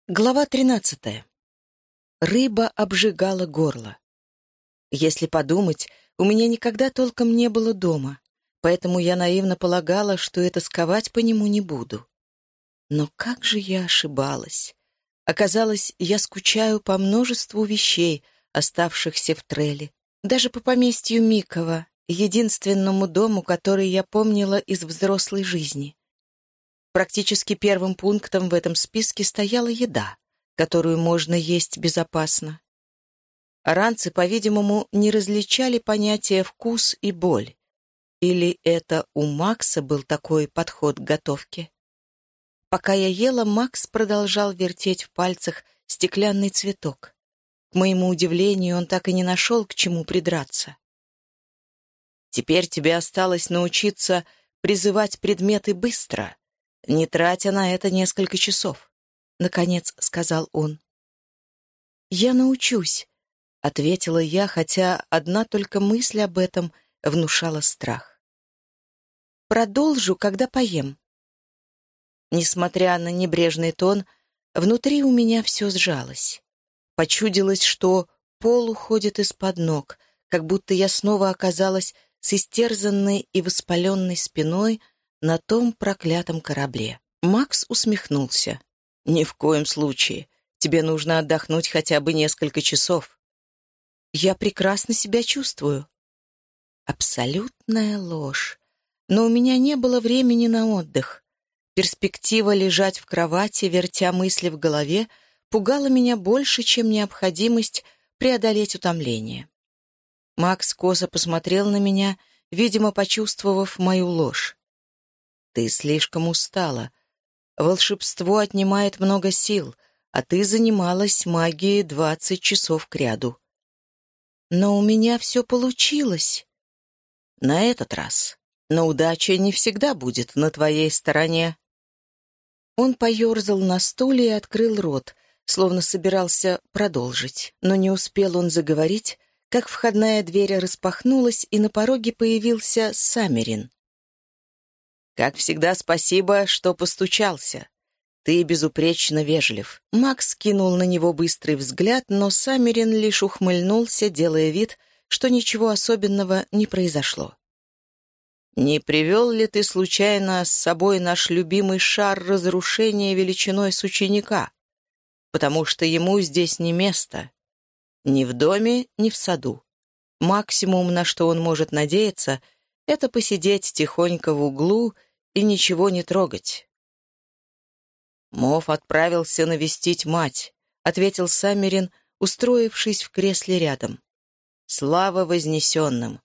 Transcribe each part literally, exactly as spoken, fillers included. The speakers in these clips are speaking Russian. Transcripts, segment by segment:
Глава тринадцатая. Рыба обжигала горло. Если подумать, у меня никогда толком не было дома, поэтому я наивно полагала, что и тосковать по нему не буду. Но как же я ошибалась. Оказалось, я скучаю по множеству вещей, оставшихся в Треле. Даже по поместью Микова, единственному дому, который я помнила из взрослой жизни. Практически первым пунктом в этом списке стояла еда, которую можно есть безопасно. Аранцы, по-видимому, не различали понятия «вкус» и «боль». Или это у Макса был такой подход к готовке? Пока я ела, Макс продолжал вертеть в пальцах стеклянный цветок. К моему удивлению, он так и не нашел, к чему придраться. «Теперь тебе осталось научиться призывать предметы быстро, не тратя на это несколько часов», — наконец сказал он. «Я научусь», — ответила я, хотя одна только мысль об этом внушала страх. «Продолжу, когда поем». Несмотря на небрежный тон, внутри у меня все сжалось. Почудилось, что пол уходит из-под ног, как будто я снова оказалась с истерзанной и воспаленной спиной на том проклятом корабле. Макс усмехнулся. «Ни в коем случае. Тебе нужно отдохнуть хотя бы несколько часов». «Я прекрасно себя чувствую». Абсолютная ложь. Но у меня не было времени на отдых. Перспектива лежать в кровати, вертя мысли в голове, пугала меня больше, чем необходимость преодолеть утомление. Макс косо посмотрел на меня, видимо, почувствовав мою ложь. «Ты слишком устала. Волшебство отнимает много сил, а ты занималась магией двадцать часов кряду». «Но у меня все получилось». «На этот раз. Но удача не всегда будет на твоей стороне». Он поерзал на стуле и открыл рот, словно собирался продолжить. Но не успел он заговорить, как входная дверь распахнулась, и на пороге появился Саммерин. «Как всегда, спасибо, что постучался. Ты безупречно вежлив». Макс кинул на него быстрый взгляд, но Саммерин лишь ухмыльнулся, делая вид, что ничего особенного не произошло. «Не привел ли ты случайно с собой наш любимый шар разрушения величиной с ученика? Потому что ему здесь не место. Ни в доме, ни в саду. Максимум, на что он может надеяться, это посидеть тихонько в углу и ничего не трогать». «Мов отправился навестить мать», — ответил Саммерин, устроившись в кресле рядом. «Слава вознесенным!»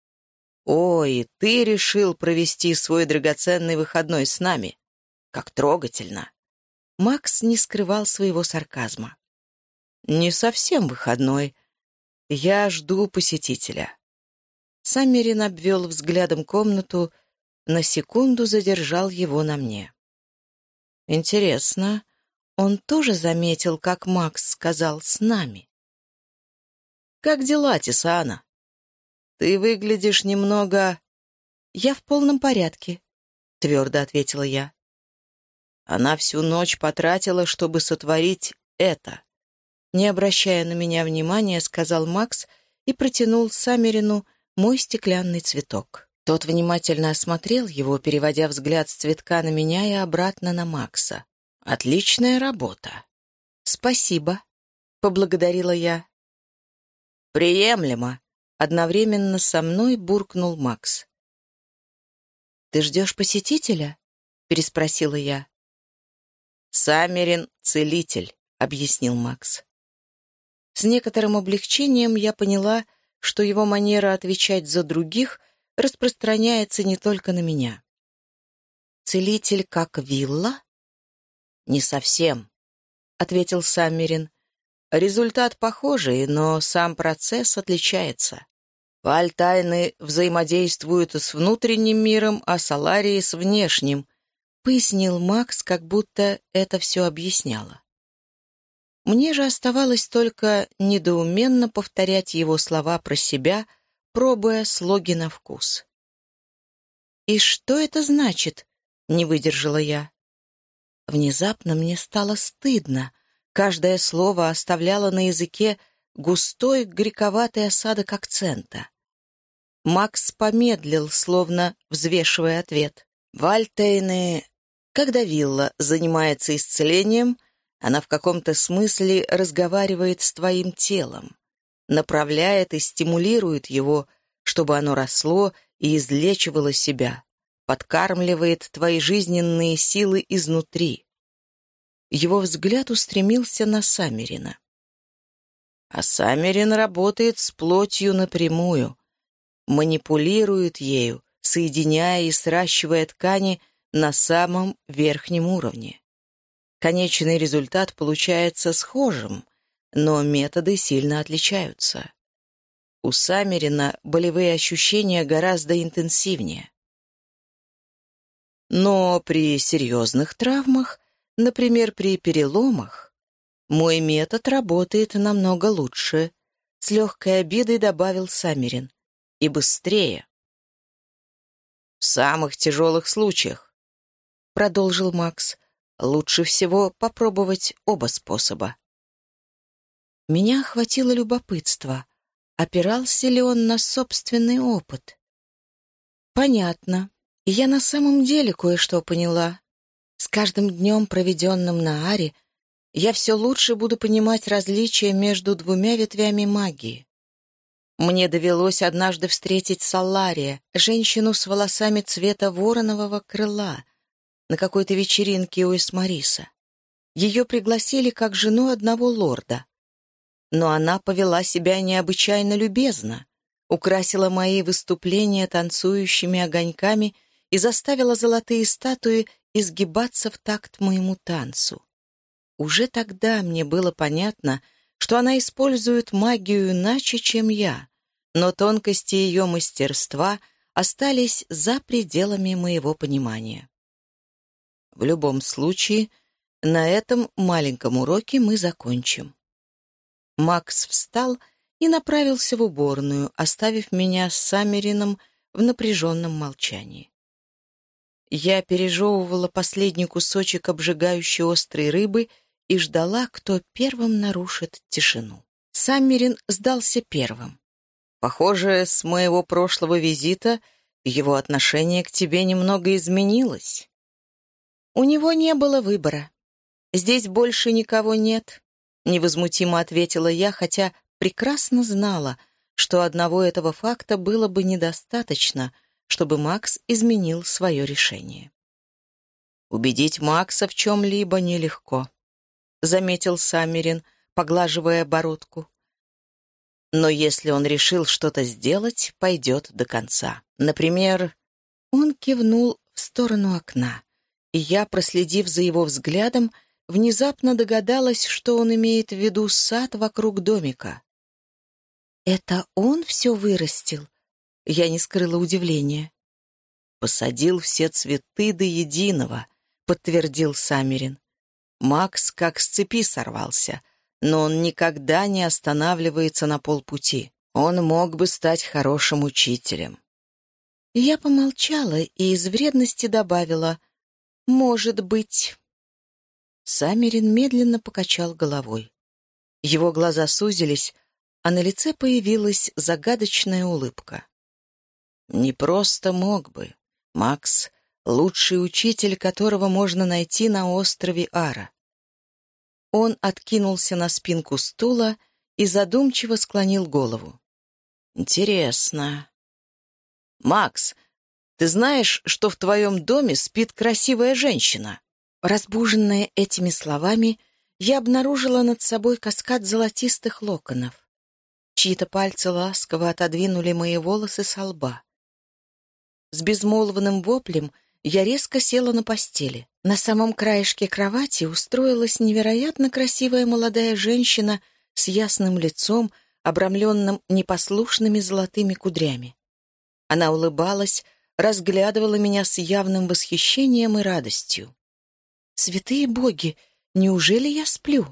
«Ой, ты решил провести свой драгоценный выходной с нами? Как трогательно!» Макс не скрывал своего сарказма. «Не совсем выходной. Я жду посетителя». Саммерин обвел взглядом комнату, на секунду задержал его на мне. «Интересно, он тоже заметил, как Макс сказал «с нами»?» «Как дела, Тисана? Ты выглядишь немного...» «Я в полном порядке», — твердо ответила я. Она всю ночь потратила, чтобы сотворить это. Не обращая на меня внимания, сказал Макс и протянул Саммерину мой стеклянный цветок. Тот внимательно осмотрел его, переводя взгляд с цветка на меня и обратно на Макса. «Отличная работа». «Спасибо», — поблагодарила я. «Приемлемо», — одновременно со мной буркнул Макс. «Ты ждешь посетителя?» — переспросила я. «Саммерин — целитель», — объяснил Макс. С некоторым облегчением я поняла, что его манера отвечать за других распространяется не только на меня. «Целитель как вилла?» «Не совсем», — ответил Саммерин. «Результат похожий, но сам процесс отличается. Вальтайны взаимодействуют с внутренним миром, а Соларии — с внешним», — пояснил Макс, как будто это все объясняло. Мне же оставалось только недоуменно повторять его слова про себя, пробуя слоги на вкус. «И что это значит?» — не выдержала я. Внезапно мне стало стыдно, Каждое слово оставляло на языке густой горьковатый осадок акцента. Макс помедлил, словно взвешивая ответ. «Вальтейны, когда Вилла занимается исцелением, она в каком-то смысле разговаривает с твоим телом, направляет и стимулирует его, чтобы оно росло и излечивало себя, подкармливает твои жизненные силы изнутри». Его взгляд устремился на Саммерина. А Саммерин работает с плотью напрямую, манипулирует ею, соединяя и сращивая ткани на самом верхнем уровне. Конечный результат получается схожим, но методы сильно отличаются. У Саммерина болевые ощущения гораздо интенсивнее. Но при серьезных травмах, например, при переломах, мой метод работает намного лучше, с легкой обидой добавил Саммерин. И быстрее. В самых тяжелых случаях, продолжил Макс, лучше всего попробовать оба способа. Меня охватило любопытство. Опирался ли он на собственный опыт? Понятно. И я на самом деле кое-что поняла. С каждым днем, проведенным на Аре, я все лучше буду понимать различия между двумя ветвями магии. Мне довелось однажды встретить Саллария, женщину с волосами цвета воронового крыла, на какой-то вечеринке у Эсмариса. Ее пригласили как жену одного лорда. Но она повела себя необычайно любезно, украсила мои выступления танцующими огоньками и заставила золотые статуи изгибаться в такт моему танцу. Уже тогда мне было понятно, что она использует магию иначе, чем я, но тонкости ее мастерства остались за пределами моего понимания. В любом случае, на этом маленьком уроке мы закончим. Макс встал и направился в уборную, оставив меня с Саммерином в напряженном молчании. Я пережевывала последний кусочек обжигающей острой рыбы и ждала, кто первым нарушит тишину. Саммерин сдался первым. «Похоже, с моего прошлого визита его отношение к тебе немного изменилось». «У него не было выбора. Здесь больше никого нет», — невозмутимо ответила я, хотя прекрасно знала, что одного этого факта было бы недостаточно, чтобы Макс изменил свое решение. «Убедить Макса в чем-либо нелегко», — заметил Саммерин, поглаживая бородку. «Но если он решил что-то сделать, пойдет до конца. Например...» Он кивнул в сторону окна, и я, проследив за его взглядом, внезапно догадалась, что он имеет в виду сад вокруг домика. «Это он все вырастил?» Я не скрыла удивления. «Посадил все цветы до единого», — подтвердил Саммерин. «Макс как с цепи сорвался, но он никогда не останавливается на полпути. Он мог бы стать хорошим учителем». Я помолчала и из вредности добавила: «Может быть». Саммерин медленно покачал головой. Его глаза сузились, а на лице появилась загадочная улыбка. «Не просто мог бы. Макс — лучший учитель, которого можно найти на острове Ара». Он откинулся на спинку стула и задумчиво склонил голову. «Интересно. Макс, ты знаешь, что в твоем доме спит красивая женщина?» Разбуженная этими словами, я обнаружила над собой каскад золотистых локонов. Чьи-то пальцы ласково отодвинули мои волосы со лба. С безмолвным воплем я резко села на постели. На самом краешке кровати устроилась невероятно красивая молодая женщина с ясным лицом, обрамленным непослушными золотыми кудрями. Она улыбалась, разглядывала меня с явным восхищением и радостью. «Святые боги, неужели я сплю?»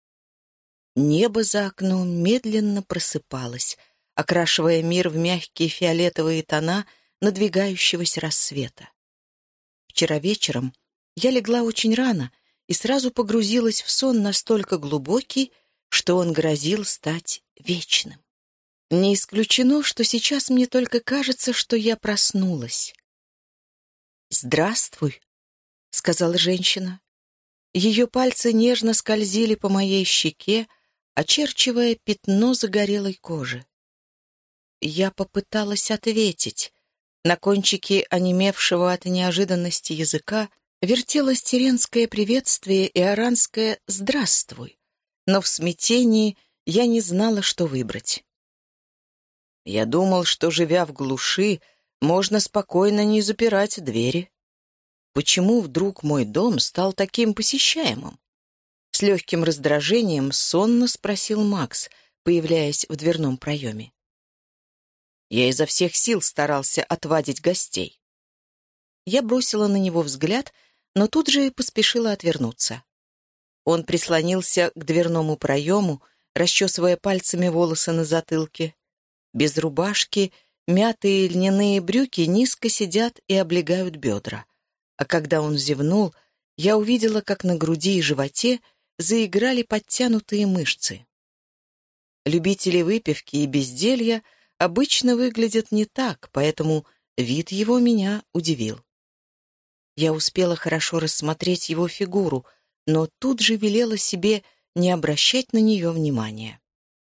Небо за окном медленно просыпалось, окрашивая мир в мягкие фиолетовые тона надвигающегося рассвета. Вчера вечером я легла очень рано и сразу погрузилась в сон настолько глубокий, что он грозил стать вечным. Не исключено, что сейчас мне только кажется, что я проснулась. «Здравствуй», — сказала женщина. Ее пальцы нежно скользили по моей щеке, очерчивая пятно загорелой кожи. Я попыталась ответить. На кончике онемевшего от неожиданности языка вертелось теренское приветствие и аранское «здравствуй», но в смятении я не знала, что выбрать. Я думал, что, живя в глуши, можно спокойно не запирать двери. Почему вдруг мой дом стал таким посещаемым? С легким раздражением сонно спросил Макс, появляясь в дверном проеме. Я изо всех сил старался отвадить гостей. Я бросила на него взгляд, но тут же и поспешила отвернуться. Он прислонился к дверному проему, расчесывая пальцами волосы на затылке. Без рубашки мятые льняные брюки низко сидят и облегают бедра. А когда он зевнул, я увидела, как на груди и животе заиграли подтянутые мышцы. Любители выпивки и безделья обычно выглядят не так, поэтому вид его меня удивил. Я успела хорошо рассмотреть его фигуру, но тут же велела себе не обращать на нее внимания.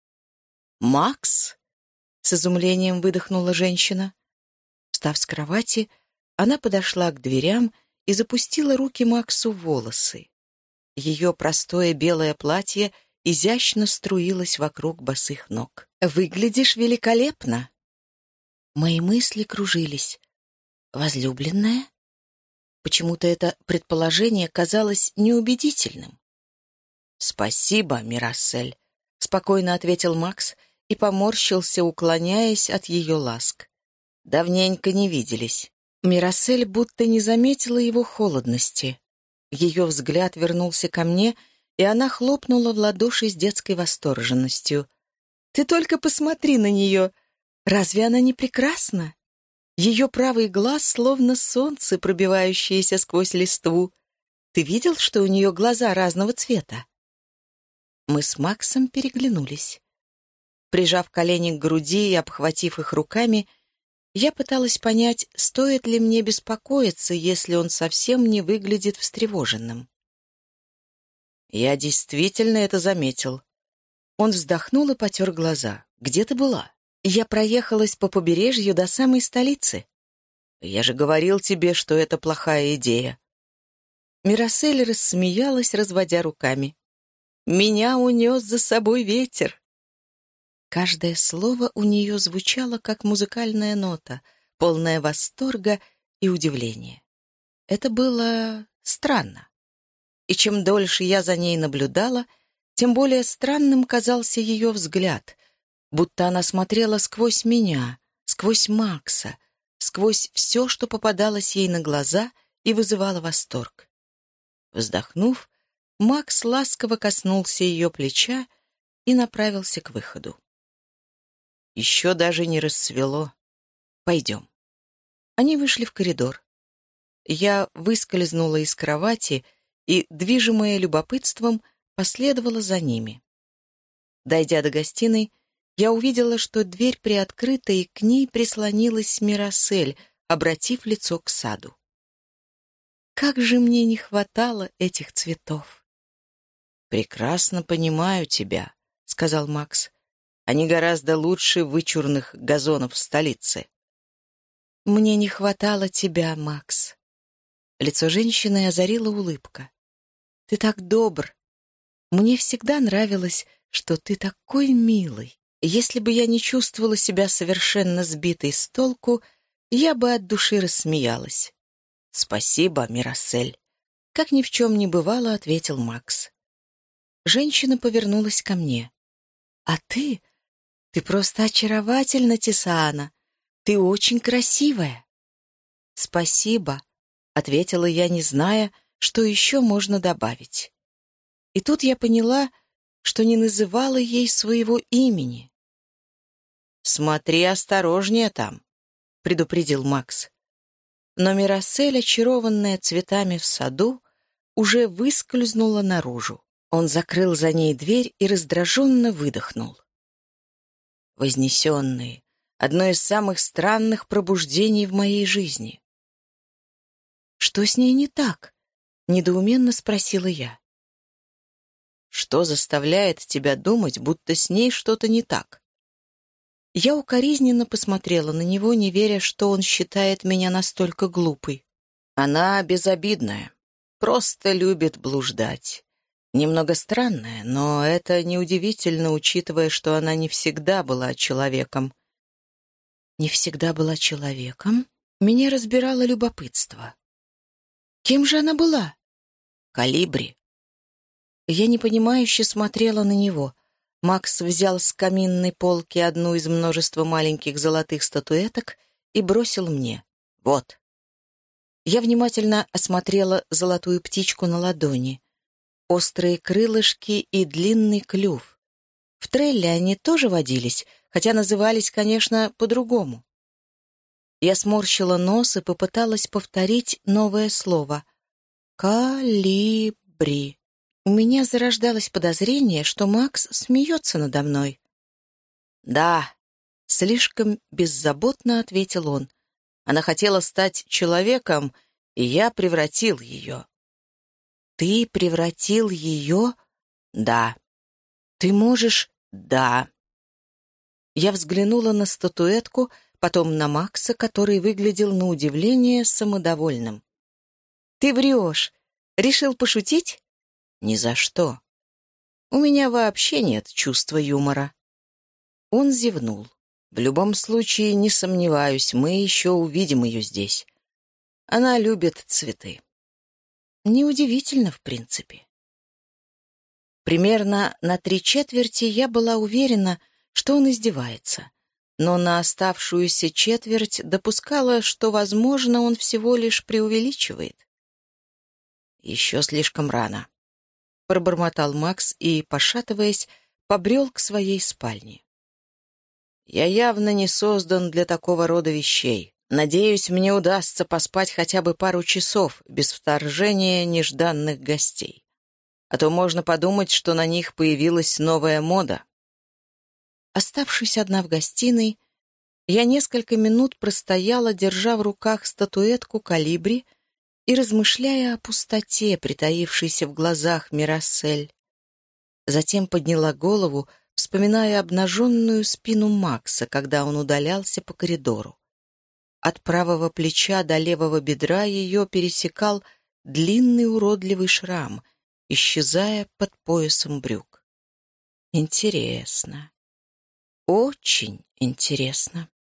«Макс?» — с изумлением выдохнула женщина. Встав с кровати, она подошла к дверям и запустила руки Максу в волосы. Ее простое белое платье изящно струилось вокруг босых ног. «Выглядишь великолепно!» Мои мысли кружились. «Возлюбленная?» Почему-то это предположение казалось неубедительным. «Спасибо, Мирассель», — спокойно ответил Макс и поморщился, уклоняясь от ее ласк. Давненько не виделись. Мирассель будто не заметила его холодности. Ее взгляд вернулся ко мне, и она хлопнула в ладоши с детской восторженностью. «Ты только посмотри на нее! Разве она не прекрасна? Ее правый глаз словно солнце, пробивающееся сквозь листву. Ты видел, что у нее глаза разного цвета?» Мы с Максом переглянулись. Прижав колени к груди и обхватив их руками, я пыталась понять, стоит ли мне беспокоиться, если он совсем не выглядит встревоженным. Я действительно это заметил. Он вздохнул и потер глаза. «Где ты была?» Я проехалась по побережью до самой столицы. Я же говорил тебе, что это плохая идея. Мирассель рассмеялась, разводя руками. Меня унес за собой ветер. Каждое слово у нее звучало, как музыкальная нота, полная восторга и удивления. Это было странно. И чем дольше я за ней наблюдала, тем более странным казался ее взгляд, будто она смотрела сквозь меня, сквозь Макса, сквозь все, что попадалось ей на глаза и вызывало восторг. Вздохнув, Макс ласково коснулся ее плеча и направился к выходу. Еще даже не рассвело. Пойдем. Они вышли в коридор. Я выскользнула из кровати и, движимая любопытством, последовала за ними. Дойдя до гостиной, я увидела, что дверь приоткрыта, и к ней прислонилась Мирассель, обратив лицо к саду. Как же мне не хватало этих цветов! «Прекрасно понимаю тебя», — сказал Макс. «Они гораздо лучше вычурных газонов в столице». «Мне не хватало тебя, Макс». Лицо женщины озарила улыбка. «Ты так добр. Мне всегда нравилось, что ты такой милый. Если бы я не чувствовала себя совершенно сбитой с толку, я бы от души рассмеялась». «Спасибо, Мирассель», — как ни в чем не бывало, ответил Макс. Женщина повернулась ко мне. «А ты? Ты просто очаровательна, Тисаана. Ты очень красивая». «Спасибо», — ответила я, не зная, что еще можно добавить. И тут я поняла, что не называла ей своего имени. «Смотри осторожнее там», — предупредил Макс. Но Мирассель, очарованная цветами в саду, уже выскользнула наружу. Он закрыл за ней дверь и раздраженно выдохнул. Вознесенные. Одно из самых странных пробуждений в моей жизни. «Что с ней не так?» — недоуменно спросила я. «Что заставляет тебя думать, будто с ней что-то не так?» Я укоризненно посмотрела на него, не веря, что он считает меня настолько глупой. «Она безобидная, просто любит блуждать. Немного странная, но это неудивительно, учитывая, что она не всегда была человеком». «Не всегда была человеком?» Меня разбирало любопытство. «Кем же она была?» «Колибри». Я непонимающе смотрела на него. Макс взял с каминной полки одну из множества маленьких золотых статуэток и бросил мне. «Вот». Я внимательно осмотрела золотую птичку на ладони. Острые крылышки и длинный клюв. В Трелле они тоже водились, хотя назывались, конечно, по-другому. Я сморщила нос и попыталась повторить новое слово. «Калибри». У меня зарождалось подозрение, что Макс смеется надо мной. «Да», — слишком беззаботно ответил он. «Она хотела стать человеком, и я превратил ее». «Ты превратил ее?» «Да». «Ты можешь?» «Да». Я взглянула на статуэтку, потом на Макса, который выглядел на удивление самодовольным. «Ты врешь. Решил пошутить?» «Ни за что. У меня вообще нет чувства юмора». Он зевнул. «В любом случае, не сомневаюсь, мы еще увидим ее здесь. Она любит цветы». Неудивительно, в принципе. Примерно на три четверти я была уверена, что он издевается, но на оставшуюся четверть допускала, что, возможно, он всего лишь преувеличивает. «Еще слишком рано», — пробормотал Макс и, пошатываясь, побрел к своей спальне. «Я явно не создан для такого рода вещей. Надеюсь, мне удастся поспать хотя бы пару часов без вторжения нежданных гостей. А то можно подумать, что на них появилась новая мода». Оставшись одна в гостиной, я несколько минут простояла, держа в руках статуэтку Колибри и размышляя о пустоте, притаившейся в глазах Мирассель. Затем подняла голову, вспоминая обнаженную спину Макса, когда он удалялся по коридору. От правого плеча до левого бедра ее пересекал длинный уродливый шрам, исчезая под поясом брюк. Интересно. Очень интересно.